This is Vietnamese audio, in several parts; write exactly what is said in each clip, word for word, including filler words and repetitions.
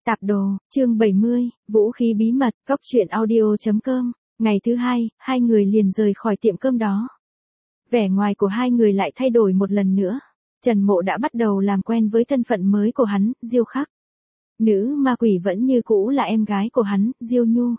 Tạp đồ, chương bảy mươi, vũ khí bí mật, cóc truyện audio chấm com. Ngày thứ hai, hai người liền rời khỏi tiệm cơm đó. Vẻ ngoài của hai người lại thay đổi một lần nữa. Trần Mộ đã bắt đầu làm quen với thân phận mới của hắn, Diêu Khắc. Nữ ma quỷ vẫn như cũ là em gái của hắn, Diêu Nhu.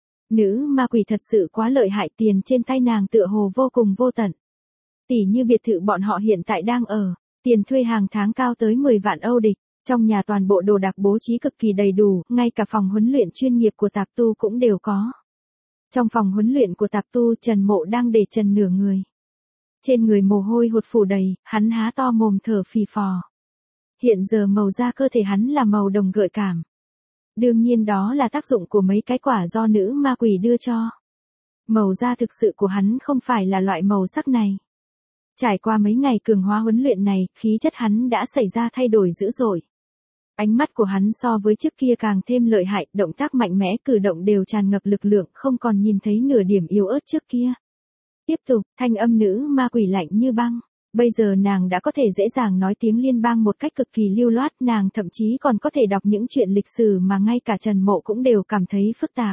Nữ ma quỷ thật sự quá lợi hại, tiền trên tay nàng tựa hồ vô cùng vô tận. Tỷ như biệt thự bọn họ hiện tại đang ở, tiền thuê hàng tháng cao tới mười vạn Âu địch. Trong nhà toàn bộ đồ đạc bố trí cực kỳ đầy đủ, ngay cả phòng huấn luyện chuyên nghiệp của Tạp Tu cũng đều có. Trong phòng huấn luyện của Tạp Tu, Trần Mộ đang để trần nửa người. Trên người mồ hôi hột phủ đầy, hắn há to mồm thở phì phò. Hiện giờ màu da cơ thể hắn là màu đồng gợi cảm. Đương nhiên đó là tác dụng của mấy cái quả do nữ ma quỷ đưa cho. Màu da thực sự của hắn không phải là loại màu sắc này. Trải qua mấy ngày cường hóa huấn luyện này, khí chất hắn đã xảy ra thay đổi dữ dội. Ánh mắt của hắn so với trước kia càng thêm lợi hại, động tác mạnh mẽ, cử động đều tràn ngập lực lượng, không còn nhìn thấy nửa điểm yếu ớt trước kia. Tiếp tục, thanh âm nữ ma quỷ lạnh như băng. Bây giờ nàng đã có thể dễ dàng nói tiếng liên bang một cách cực kỳ lưu loát, nàng thậm chí còn có thể đọc những chuyện lịch sử mà ngay cả Trần Mộ cũng đều cảm thấy phức tạp.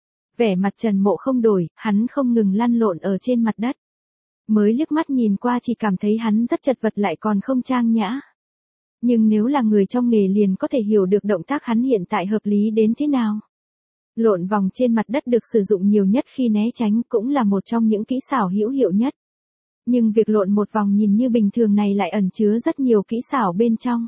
Vẻ mặt Trần Mộ không đổi, hắn không ngừng lăn lộn ở trên mặt đất. Mới liếc mắt nhìn qua chỉ cảm thấy hắn rất chật vật lại còn không trang nhã. Nhưng nếu là người trong nghề liền có thể hiểu được động tác hắn hiện tại hợp lý đến thế nào. Lộn vòng trên mặt đất được sử dụng nhiều nhất khi né tránh, cũng là một trong những kỹ xảo hữu hiệu nhất. Nhưng việc lộn một vòng nhìn như bình thường này lại ẩn chứa rất nhiều kỹ xảo bên trong.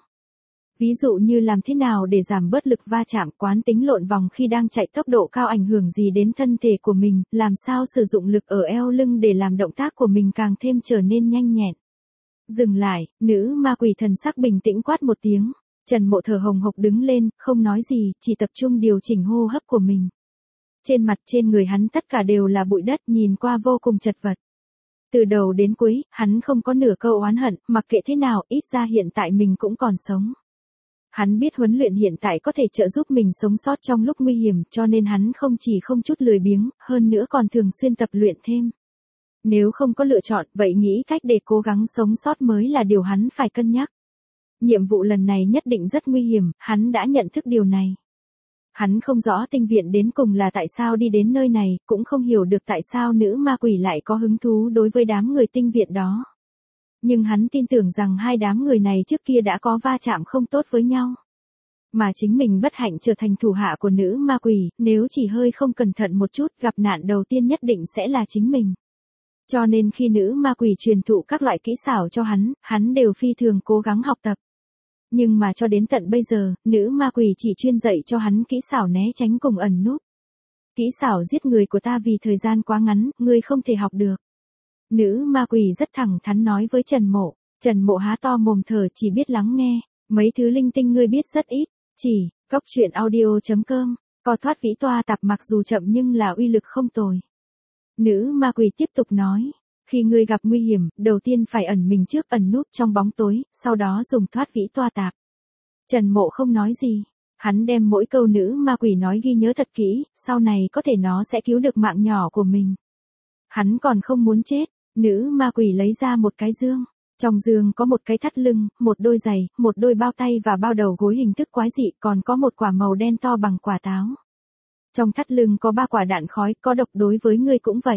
Ví dụ như làm thế nào để giảm bớt lực va chạm, quán tính lộn vòng khi đang chạy tốc độ cao ảnh hưởng gì đến thân thể của mình, làm sao sử dụng lực ở eo lưng để làm động tác của mình càng thêm trở nên nhanh nhẹn. Dừng lại, nữ ma quỷ thần sắc bình tĩnh quát một tiếng. Trần Mộ thở hồng hộc đứng lên, không nói gì, chỉ tập trung điều chỉnh hô hấp của mình. Trên mặt trên người hắn tất cả đều là bụi đất, nhìn qua vô cùng chật vật. Từ đầu đến cuối, hắn không có nửa câu oán hận, mặc kệ thế nào, ít ra hiện tại mình cũng còn sống. Hắn biết huấn luyện hiện tại có thể trợ giúp mình sống sót trong lúc nguy hiểm, cho nên hắn không chỉ không chút lười biếng, hơn nữa còn thường xuyên tập luyện thêm. Nếu không có lựa chọn, vậy nghĩ cách để cố gắng sống sót mới là điều hắn phải cân nhắc. Nhiệm vụ lần này nhất định rất nguy hiểm, hắn đã nhận thức điều này. Hắn không rõ tinh viện đến cùng là tại sao đi đến nơi này, cũng không hiểu được tại sao nữ ma quỷ lại có hứng thú đối với đám người tinh viện đó. Nhưng hắn tin tưởng rằng hai đám người này trước kia đã có va chạm không tốt với nhau. Mà chính mình bất hạnh trở thành thủ hạ của nữ ma quỷ, nếu chỉ hơi không cẩn thận một chút, gặp nạn đầu tiên nhất định sẽ là chính mình. Cho nên khi nữ ma quỷ truyền thụ các loại kỹ xảo cho hắn, hắn đều phi thường cố gắng học tập. Nhưng mà cho đến tận bây giờ, nữ ma quỷ chỉ chuyên dạy cho hắn kỹ xảo né tránh cùng ẩn núp. Kỹ xảo giết người của ta vì thời gian quá ngắn, ngươi không thể học được. Nữ ma quỷ rất thẳng thắn nói với Trần Mộ. Trần Mộ há to mồm thở chỉ biết lắng nghe. Mấy thứ linh tinh ngươi biết rất ít. Chỉ, cóc truyện audio chấm com. Co thoát vĩ toa tạp mặc dù chậm nhưng là uy lực không tồi. Nữ ma quỷ tiếp tục nói. Khi ngươi gặp nguy hiểm, đầu tiên phải ẩn mình trước, ẩn núp trong bóng tối, sau đó dùng thoát vĩ toa tạp. Trần Mộ không nói gì. Hắn đem mỗi câu nữ ma quỷ nói ghi nhớ thật kỹ, sau này có thể nó sẽ cứu được mạng nhỏ của mình. Hắn còn không muốn chết. Nữ ma quỷ lấy ra một cái dương. Trong dương có một cái thắt lưng, một đôi giày, một đôi bao tay và bao đầu gối hình thức quái dị, còn có một quả màu đen to bằng quả táo. Trong thắt lưng có ba quả đạn khói, có độc, đối với ngươi cũng vậy.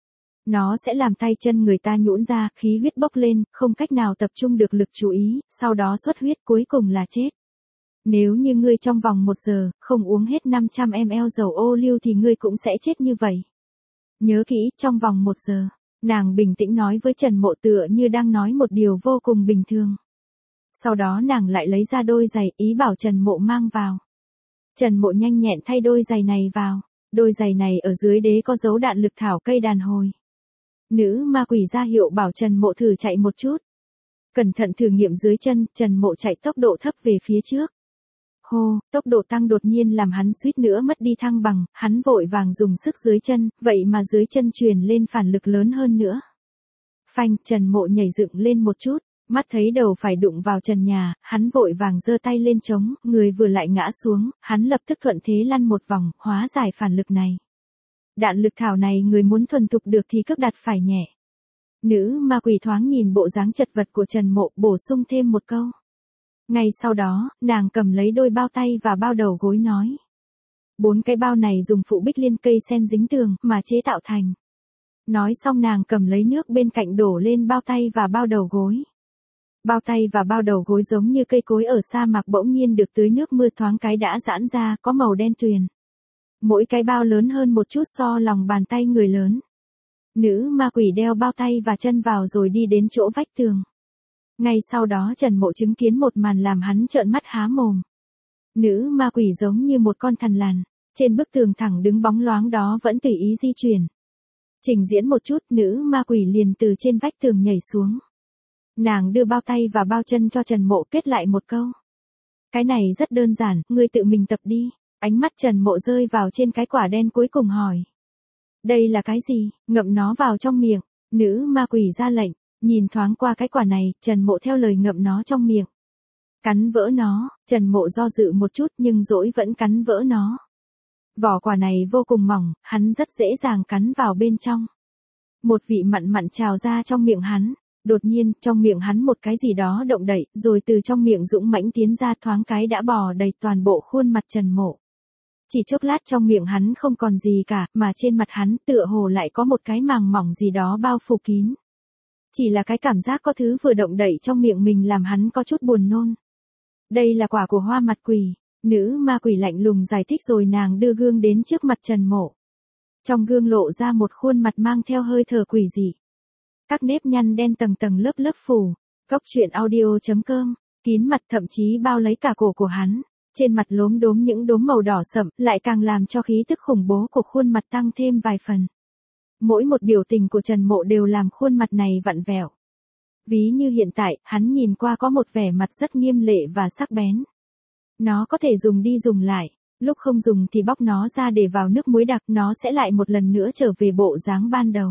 Nó sẽ làm tay chân người ta nhũn ra, khí huyết bốc lên, không cách nào tập trung được lực chú ý, sau đó xuất huyết, cuối cùng là chết. Nếu như ngươi trong vòng một giờ, không uống hết năm trăm mi li lít dầu ô liu thì ngươi cũng sẽ chết như vậy. Nhớ kỹ, trong vòng một giờ. Nàng bình tĩnh nói với Trần Mộ tựa như đang nói một điều vô cùng bình thường. Sau đó nàng lại lấy ra đôi giày, ý bảo Trần Mộ mang vào. Trần Mộ nhanh nhẹn thay đôi giày này vào. Đôi giày này ở dưới đế có dấu đạn lực thảo cây đàn hồi. Nữ ma quỷ ra hiệu bảo Trần Mộ thử chạy một chút. Cẩn thận thử nghiệm dưới chân, Trần Mộ chạy tốc độ thấp về phía trước. Hô, tốc độ tăng đột nhiên làm hắn suýt nữa mất đi thăng bằng, hắn vội vàng dùng sức dưới chân, vậy mà dưới chân truyền lên phản lực lớn hơn nữa. Phanh, Trần Mộ nhảy dựng lên một chút, mắt thấy đầu phải đụng vào trần nhà, hắn vội vàng giơ tay lên chống, người vừa lại ngã xuống, hắn lập tức thuận thế lăn một vòng, hóa giải phản lực này. Đạn lực thảo này người muốn thuần thục được thì cước đặt phải nhẹ. Nữ ma quỷ thoáng nhìn bộ dáng chật vật của Trần Mộ, bổ sung thêm một câu. Ngay sau đó, nàng cầm lấy đôi bao tay và bao đầu gối nói. Bốn cái bao này dùng phụ bích liên cây sen dính tường mà chế tạo thành. Nói xong nàng cầm lấy nước bên cạnh đổ lên bao tay và bao đầu gối. Bao tay và bao đầu gối giống như cây cối ở sa mạc bỗng nhiên được tưới nước mưa thoáng cái đã giãn ra, có màu đen tuyền. Mỗi cái bao lớn hơn một chút so lòng bàn tay người lớn. Nữ ma quỷ đeo bao tay và chân vào rồi đi đến chỗ vách tường. Ngay sau đó Trần Mộ chứng kiến một màn làm hắn trợn mắt há mồm. Nữ ma quỷ giống như một con thằn lằn, trên bức tường thẳng đứng bóng loáng đó vẫn tùy ý di chuyển. Trình diễn một chút, nữ ma quỷ liền từ trên vách tường nhảy xuống. Nàng đưa bao tay và bao chân cho Trần Mộ kết lại một câu. Cái này rất đơn giản, ngươi tự mình tập đi. Ánh mắt Trần Mộ rơi vào trên cái quả đen cuối cùng hỏi. Đây là cái gì? Ngậm nó vào trong miệng. Nữ ma quỷ ra lệnh, nhìn thoáng qua cái quả này, Trần Mộ theo lời ngậm nó trong miệng. Cắn vỡ nó, Trần Mộ do dự một chút nhưng dỗi vẫn cắn vỡ nó. Vỏ quả này vô cùng mỏng, hắn rất dễ dàng cắn vào bên trong. Một vị mặn mặn trào ra trong miệng hắn. Đột nhiên, trong miệng hắn một cái gì đó động đậy, rồi từ trong miệng dũng mãnh tiến ra thoáng cái đã bò đầy toàn bộ khuôn mặt Trần Mộ. Chỉ chốc lát trong miệng hắn không còn gì cả, mà trên mặt hắn tựa hồ lại có một cái màng mỏng gì đó bao phủ kín. Chỉ là cái cảm giác có thứ vừa động đậy trong miệng mình làm hắn có chút buồn nôn. Đây là quả của hoa mặt quỷ. Nữ ma quỷ lạnh lùng giải thích rồi nàng đưa gương đến trước mặt Trần Mộ. Trong gương lộ ra một khuôn mặt mang theo hơi thở quỷ dị. Các nếp nhăn đen tầng tầng lớp lớp phủ. Cốc truyện audio chấm com, kín mặt thậm chí bao lấy cả cổ của hắn. Trên mặt lốm đốm những đốm màu đỏ sậm lại càng làm cho khí tức khủng bố của khuôn mặt tăng thêm vài phần. Mỗi một biểu tình của Trần Mộ đều làm khuôn mặt này vặn vẹo. Ví như hiện tại, hắn nhìn qua có một vẻ mặt rất nghiêm lệ và sắc bén. Nó có thể dùng đi dùng lại, lúc không dùng thì bóc nó ra để vào nước muối đặc, nó sẽ lại một lần nữa trở về bộ dáng ban đầu.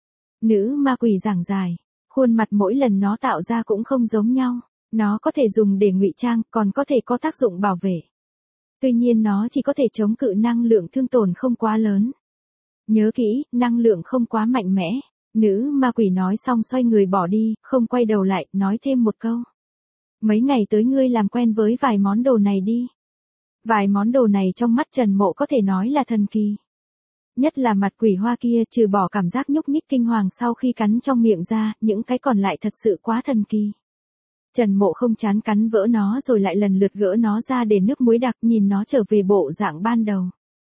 Nữ ma quỷ giảng giải, khuôn mặt mỗi lần nó tạo ra cũng không giống nhau, nó có thể dùng để ngụy trang, còn có thể có tác dụng bảo vệ. Tuy nhiên nó chỉ có thể chống cự năng lượng thương tổn không quá lớn. Nhớ kỹ, năng lượng không quá mạnh mẽ. Nữ ma quỷ nói xong xoay người bỏ đi, không quay đầu lại, nói thêm một câu. Mấy ngày tới ngươi làm quen với vài món đồ này đi. Vài món đồ này trong mắt Trần Mộ có thể nói là thần kỳ. Nhất là mặt quỷ hoa kia, trừ bỏ cảm giác nhúc nhích kinh hoàng sau khi cắn trong miệng ra, những cái còn lại thật sự quá thần kỳ. Trần Mộ không chán cắn vỡ nó rồi lại lần lượt gỡ nó ra để nước muối đặc, nhìn nó trở về bộ dạng ban đầu.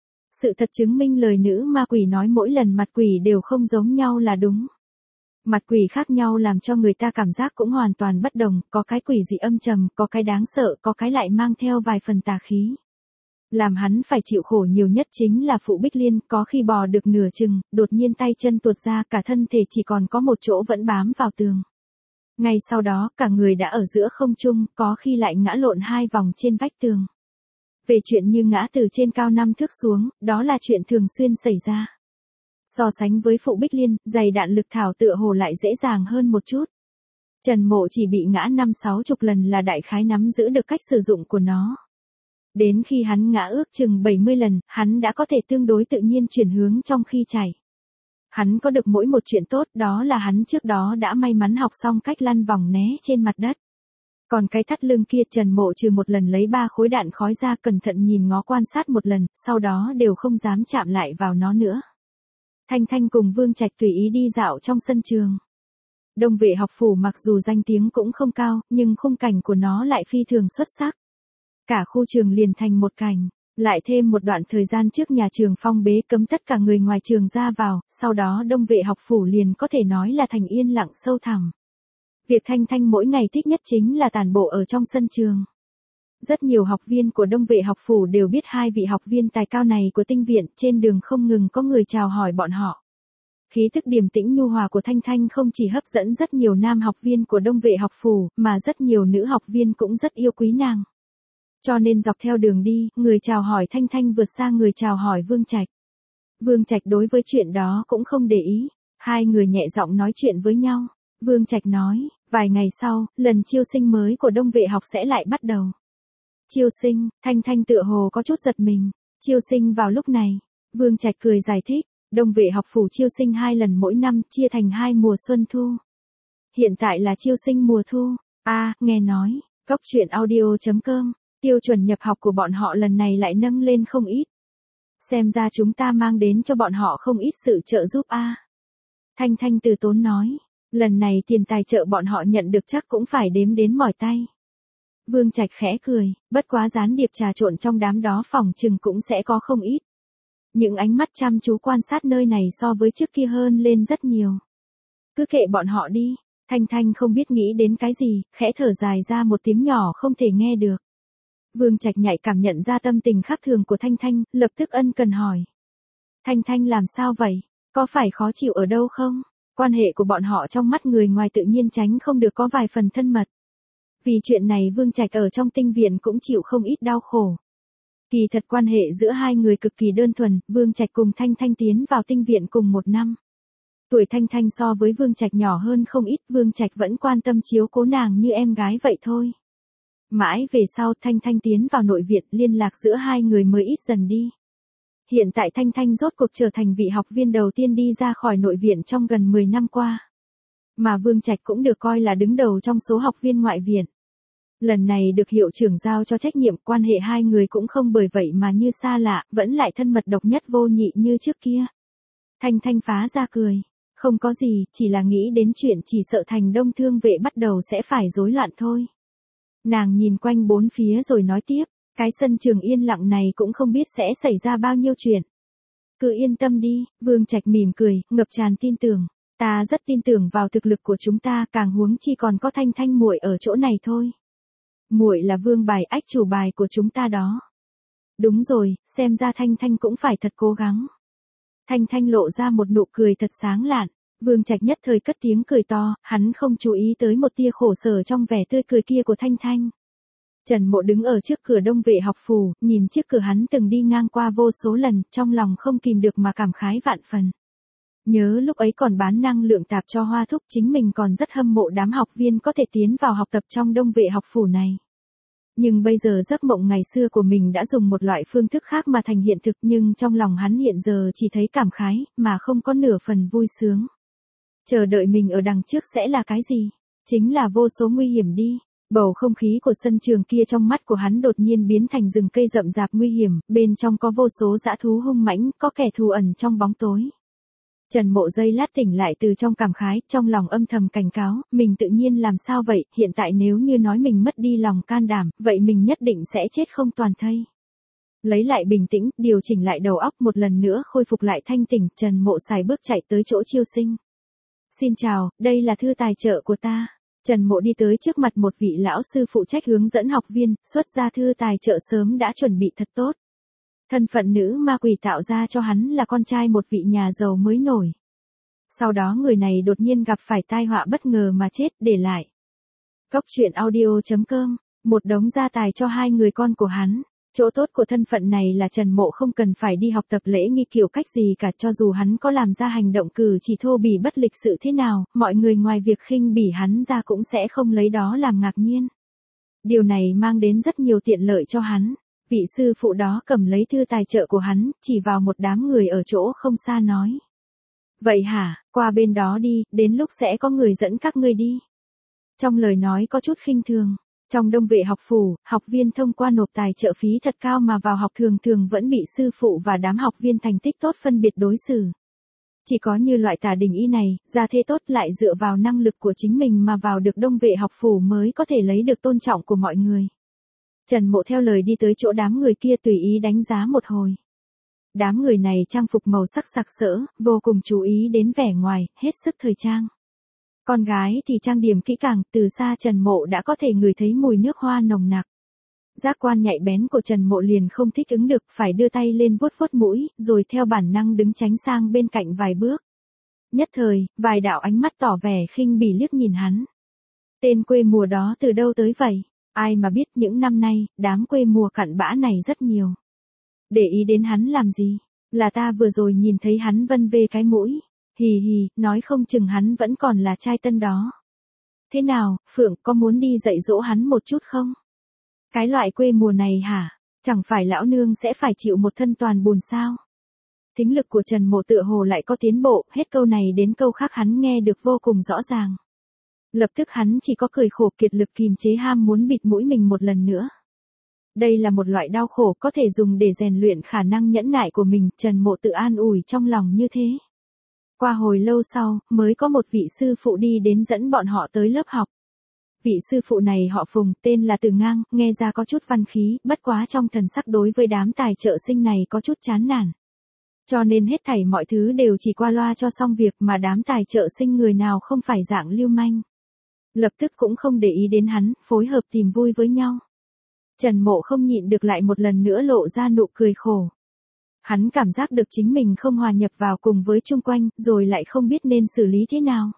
Sự thật chứng minh lời nữ ma quỷ nói mỗi lần mặt quỷ đều không giống nhau là đúng. Mặt quỷ khác nhau làm cho người ta cảm giác cũng hoàn toàn bất đồng, có cái quỷ dị âm trầm, có cái đáng sợ, có cái lại mang theo vài phần tà khí. Làm hắn phải chịu khổ nhiều nhất chính là phụ bích liên, có khi bò được nửa chừng, đột nhiên tay chân tuột ra, cả thân thể chỉ còn có một chỗ vẫn bám vào tường. Ngay sau đó, cả người đã ở giữa không trung, có khi lại ngã lộn hai vòng trên vách tường. Về chuyện như ngã từ trên cao năm thước xuống, đó là chuyện thường xuyên xảy ra. So sánh với phụ bích liên, giày đạn lực thảo tựa hồ lại dễ dàng hơn một chút. Trần Mộ chỉ bị ngã năm sáu chục lần là đại khái nắm giữ được cách sử dụng của nó. Đến khi hắn ngã ước chừng bảy mươi lần, hắn đã có thể tương đối tự nhiên chuyển hướng trong khi chạy. Hắn có được mỗi một chuyện tốt, đó là hắn trước đó đã may mắn học xong cách lăn vòng né trên mặt đất. Còn cái thắt lưng kia Trần Mộ trừ một lần lấy ba khối đạn khói ra cẩn thận nhìn ngó quan sát một lần, sau đó đều không dám chạm lại vào nó nữa. Thanh Thanh cùng Vương Trạch tùy ý đi dạo trong sân trường. Đông Vệ học phủ mặc dù danh tiếng cũng không cao, nhưng khung cảnh của nó lại phi thường xuất sắc. Cả khu trường liền thành một cảnh, lại thêm một đoạn thời gian trước nhà trường phong bế cấm tất cả người ngoài trường ra vào, sau đó Đông Vệ học phủ liền có thể nói là thành yên lặng sâu thẳm. Việc Thanh Thanh mỗi ngày thích nhất chính là tản bộ ở trong sân trường. Rất nhiều học viên của Đông Vệ học phủ đều biết hai vị học viên tài cao này của tinh viện, trên đường không ngừng có người chào hỏi bọn họ. Khí thức điềm tĩnh nhu hòa của Thanh Thanh không chỉ hấp dẫn rất nhiều nam học viên của Đông Vệ học phủ, mà rất nhiều nữ học viên cũng rất yêu quý nàng. Cho nên dọc theo đường đi, người chào hỏi Thanh Thanh vượt xa người chào hỏi Vương Trạch. Vương Trạch đối với chuyện đó cũng không để ý, hai người nhẹ giọng nói chuyện với nhau. Vương Trạch nói, vài ngày sau, lần chiêu sinh mới của Đông Vệ học sẽ lại bắt đầu. Chiêu sinh, Thanh Thanh tựa hồ có chút giật mình. Chiêu sinh vào lúc này, Vương Trạch cười giải thích, Đông Vệ học phủ chiêu sinh hai lần mỗi năm, chia thành hai mùa xuân thu. Hiện tại là chiêu sinh mùa thu. A, à, nghe nói, Cóc truyện audio chấm com, tiêu chuẩn nhập học của bọn họ lần này lại nâng lên không ít. Xem ra chúng ta mang đến cho bọn họ không ít sự trợ giúp a. À. Thanh Thanh từ tốn nói, lần này tiền tài trợ bọn họ nhận được chắc cũng phải đếm đến mỏi tay. Vương Trạch khẽ cười, bất quá gián điệp trà trộn trong đám đó phòng chừng cũng sẽ có không ít. Những ánh mắt chăm chú quan sát nơi này so với trước kia hơn lên rất nhiều. Cứ kệ bọn họ đi, Thanh Thanh không biết nghĩ đến cái gì, khẽ thở dài ra một tiếng nhỏ không thể nghe được. Vương Trạch nhạy cảm nhận ra tâm tình khác thường của Thanh Thanh, lập tức ân cần hỏi. Thanh Thanh làm sao vậy? Có phải khó chịu ở đâu không? Quan hệ của bọn họ trong mắt người ngoài tự nhiên tránh không được có vài phần thân mật. Vì chuyện này Vương Trạch ở trong tinh viện cũng chịu không ít đau khổ. Kỳ thật quan hệ giữa hai người cực kỳ đơn thuần, Vương Trạch cùng Thanh Thanh tiến vào tinh viện cùng một năm. Tuổi Thanh Thanh so với Vương Trạch nhỏ hơn không ít, Vương Trạch vẫn quan tâm chiếu cố nàng như em gái vậy thôi. Mãi về sau Thanh Thanh tiến vào nội viện, liên lạc giữa hai người mới ít dần đi. Hiện tại Thanh Thanh rốt cuộc trở thành vị học viên đầu tiên đi ra khỏi nội viện trong gần mười năm qua. Mà Vương Trạch cũng được coi là đứng đầu trong số học viên ngoại viện. Lần này được hiệu trưởng giao cho trách nhiệm, quan hệ hai người cũng không bởi vậy mà như xa lạ, vẫn lại thân mật độc nhất vô nhị như trước kia. Thanh Thanh phá ra cười. Không có gì, chỉ là nghĩ đến chuyện chỉ sợ thành Đông Thương vệ bắt đầu sẽ phải rối loạn thôi. Nàng nhìn quanh bốn phía rồi nói tiếp, cái sân trường yên lặng này cũng không biết sẽ xảy ra bao nhiêu chuyện. Cứ yên tâm đi, Vương Trạch mỉm cười, ngập tràn tin tưởng. Ta rất tin tưởng vào thực lực của chúng ta, càng huống chi còn có Thanh Thanh muội ở chỗ này thôi. Muội là vương bài ách chủ bài của chúng ta đó. Đúng rồi, xem ra Thanh Thanh cũng phải thật cố gắng. Thanh Thanh lộ ra một nụ cười thật sáng lạn, Vương Trạch nhất thời cất tiếng cười to, hắn không chú ý tới một tia khổ sở trong vẻ tươi cười kia của Thanh Thanh. Trần Mộ đứng ở trước cửa Đông Vệ học phủ, nhìn chiếc cửa hắn từng đi ngang qua vô số lần, trong lòng không kìm được mà cảm khái vạn phần. Nhớ lúc ấy còn bán năng lượng tạp cho Hoa Thúc, chính mình còn rất hâm mộ đám học viên có thể tiến vào học tập trong Đông Vệ học phủ này. Nhưng bây giờ giấc mộng ngày xưa của mình đã dùng một loại phương thức khác mà thành hiện thực, nhưng trong lòng hắn hiện giờ chỉ thấy cảm khái, mà không có nửa phần vui sướng. Chờ đợi mình ở đằng trước sẽ là cái gì? Chính là vô số nguy hiểm đi. Bầu không khí của sân trường kia trong mắt của hắn đột nhiên biến thành rừng cây rậm rạp nguy hiểm, bên trong có vô số dã thú hung mãnh, có kẻ thù ẩn trong bóng tối. Trần Mộ giây lát tỉnh lại từ trong cảm khái, trong lòng âm thầm cảnh cáo, mình tự nhiên làm sao vậy, hiện tại nếu như nói mình mất đi lòng can đảm, vậy mình nhất định sẽ chết không toàn thây. Lấy lại bình tĩnh, điều chỉnh lại đầu óc, một lần nữa khôi phục lại thanh tỉnh, Trần Mộ xài bước chạy tới chỗ Chiêu Sinh. Xin chào, đây là thư tài trợ của ta. Trần Mộ đi tới trước mặt một vị lão sư phụ trách hướng dẫn học viên, xuất ra thư tài trợ sớm đã chuẩn bị thật tốt. Thân phận nữ ma quỷ tạo ra cho hắn là con trai một vị nhà giàu mới nổi. Sau đó người này đột nhiên gặp phải tai họa bất ngờ mà chết, để lại. Cóc truyện audio chấm com, một đống gia tài cho hai người con của hắn. Chỗ tốt của thân phận này là Trần Mộ không cần phải đi học tập lễ nghi kiểu cách gì cả, cho dù hắn có làm ra hành động cử chỉ thô bỉ bất lịch sự thế nào, mọi người ngoài việc khinh bỉ hắn ra cũng sẽ không lấy đó làm ngạc nhiên. Điều này mang đến rất nhiều tiện lợi cho hắn. Vị sư phụ đó cầm lấy thư tài trợ của hắn, chỉ vào một đám người ở chỗ không xa nói. Vậy hả, qua bên đó đi, đến lúc sẽ có người dẫn các ngươi đi. Trong lời nói có chút khinh thường. Trong Đông Vệ học phủ, học viên thông qua nộp tài trợ phí thật cao mà vào học thường thường vẫn bị sư phụ và đám học viên thành tích tốt phân biệt đối xử. Chỉ có như loại Tả Đình Y này, gia thế tốt lại dựa vào năng lực của chính mình mà vào được Đông Vệ học phủ mới có thể lấy được tôn trọng của mọi người. Trần Mộ theo lời đi tới chỗ đám người kia tùy ý đánh giá một hồi. Đám người này trang phục màu sắc sặc sỡ, vô cùng chú ý đến vẻ ngoài, hết sức thời trang. Con gái thì trang điểm kỹ càng, từ xa Trần Mộ đã có thể ngửi thấy mùi nước hoa nồng nặc. Giác quan nhạy bén của Trần Mộ liền không thích ứng được, phải đưa tay lên vuốt vuốt mũi, rồi theo bản năng đứng tránh sang bên cạnh vài bước. Nhất thời, vài đạo ánh mắt tỏ vẻ khinh bỉ liếc nhìn hắn. Tên quê mùa đó từ đâu tới vậy? Ai mà biết những năm nay, đám quê mùa cặn bã này rất nhiều. Để ý đến hắn làm gì? Là ta vừa rồi nhìn thấy hắn vân vê cái mũi. Hì hì, nói không chừng hắn vẫn còn là trai tân đó. Thế nào, Phượng, có muốn đi dạy dỗ hắn một chút không? Cái loại quê mùa này hả? Chẳng phải lão nương sẽ phải chịu một thân toàn bùn sao? Thính lực của Trần Mộ tựa hồ lại có tiến bộ, hết câu này đến câu khác hắn nghe được vô cùng rõ ràng. Lập tức hắn chỉ có cười khổ kiệt lực kìm chế ham muốn bịt mũi mình một lần nữa. Đây là một loại đau khổ có thể dùng để rèn luyện khả năng nhẫn nại của mình, Trần Mộ tự an ủi trong lòng như thế. Qua hồi lâu sau, mới có một vị sư phụ đi đến dẫn bọn họ tới lớp học. Vị sư phụ này họ Phùng, tên là Từ Ngang, nghe ra có chút văn khí, bất quá trong thần sắc đối với đám tài trợ sinh này có chút chán nản. Cho nên hết thảy mọi thứ đều chỉ qua loa cho xong việc, mà đám tài trợ sinh người nào không phải dạng lưu manh. Lập tức cũng không để ý đến hắn, phối hợp tìm vui với nhau. Trần Mộ không nhịn được lại một lần nữa lộ ra nụ cười khổ. Hắn cảm giác được chính mình không hòa nhập vào cùng với chung quanh, rồi lại không biết nên xử lý thế nào.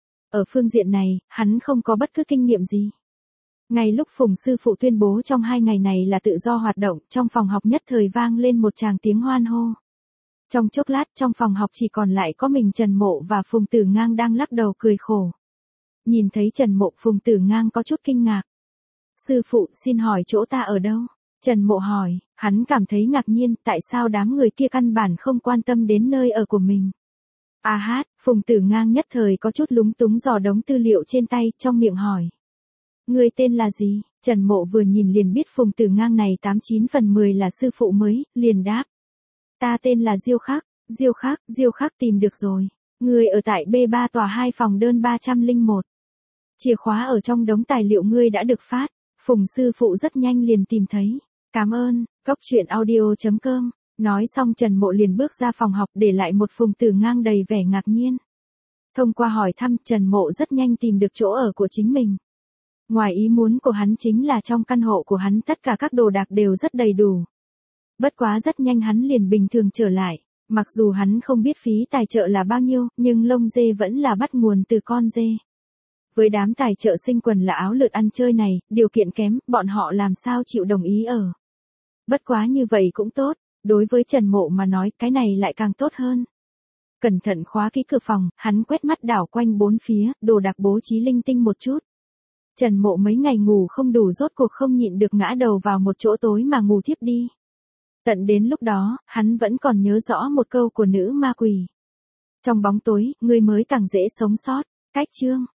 Ở phương diện này, hắn không có bất cứ kinh nghiệm gì. Ngay lúc Phùng sư phụ tuyên bố trong hai ngày này là tự do hoạt động, trong phòng học nhất thời vang lên một tràng tiếng hoan hô. Trong chốc lát trong phòng học chỉ còn lại có mình Trần Mộ và Phùng Tử Ngang đang lắc đầu cười khổ. Nhìn thấy Trần Mộ, Phùng Tử Ngang có chút kinh ngạc. Sư phụ, xin hỏi chỗ ta ở đâu? Trần Mộ hỏi, hắn cảm thấy ngạc nhiên, tại sao đám người kia căn bản không quan tâm đến nơi ở của mình. À hát, Phùng Tử Ngang nhất thời có chút lúng túng dò đống tư liệu trên tay, trong miệng hỏi. Người tên là gì? Trần Mộ vừa nhìn liền biết Phùng Tử Ngang này tám chín phần mười là sư phụ mới, liền đáp. Ta tên là Diêu Khắc, Diêu Khắc, Diêu Khắc tìm được rồi. Người ở tại B ba tòa hai phòng đơn ba không một. Chìa khóa ở trong đống tài liệu ngươi đã được phát. Phùng sư phụ rất nhanh liền tìm thấy. Cảm ơn, cốc truyện audio chấm com. Nói xong Trần Mộ liền bước ra phòng học để lại một Phùng Tử Ngang đầy vẻ ngạc nhiên. Thông qua hỏi thăm, Trần Mộ rất nhanh tìm được chỗ ở của chính mình. Ngoài ý muốn của hắn chính là trong căn hộ của hắn tất cả các đồ đạc đều rất đầy đủ. Bất quá rất nhanh hắn liền bình thường trở lại. Mặc dù hắn không biết phí tài trợ là bao nhiêu, nhưng lông dê vẫn là bắt nguồn từ con dê. Với đám tài trợ sinh quần là áo lượt ăn chơi này, điều kiện kém, bọn họ làm sao chịu đồng ý ở. Bất quá như vậy cũng tốt, đối với Trần Mộ mà nói cái này lại càng tốt hơn. Cẩn thận khóa kỹ cửa phòng, hắn quét mắt đảo quanh bốn phía, đồ đạc bố trí linh tinh một chút. Trần Mộ mấy ngày ngủ không đủ rốt cuộc không nhịn được ngã đầu vào một chỗ tối mà ngủ thiếp đi. Tận đến lúc đó, hắn vẫn còn nhớ rõ một câu của nữ ma quỷ. Trong bóng tối, ngươi mới càng dễ sống sót. Cách chương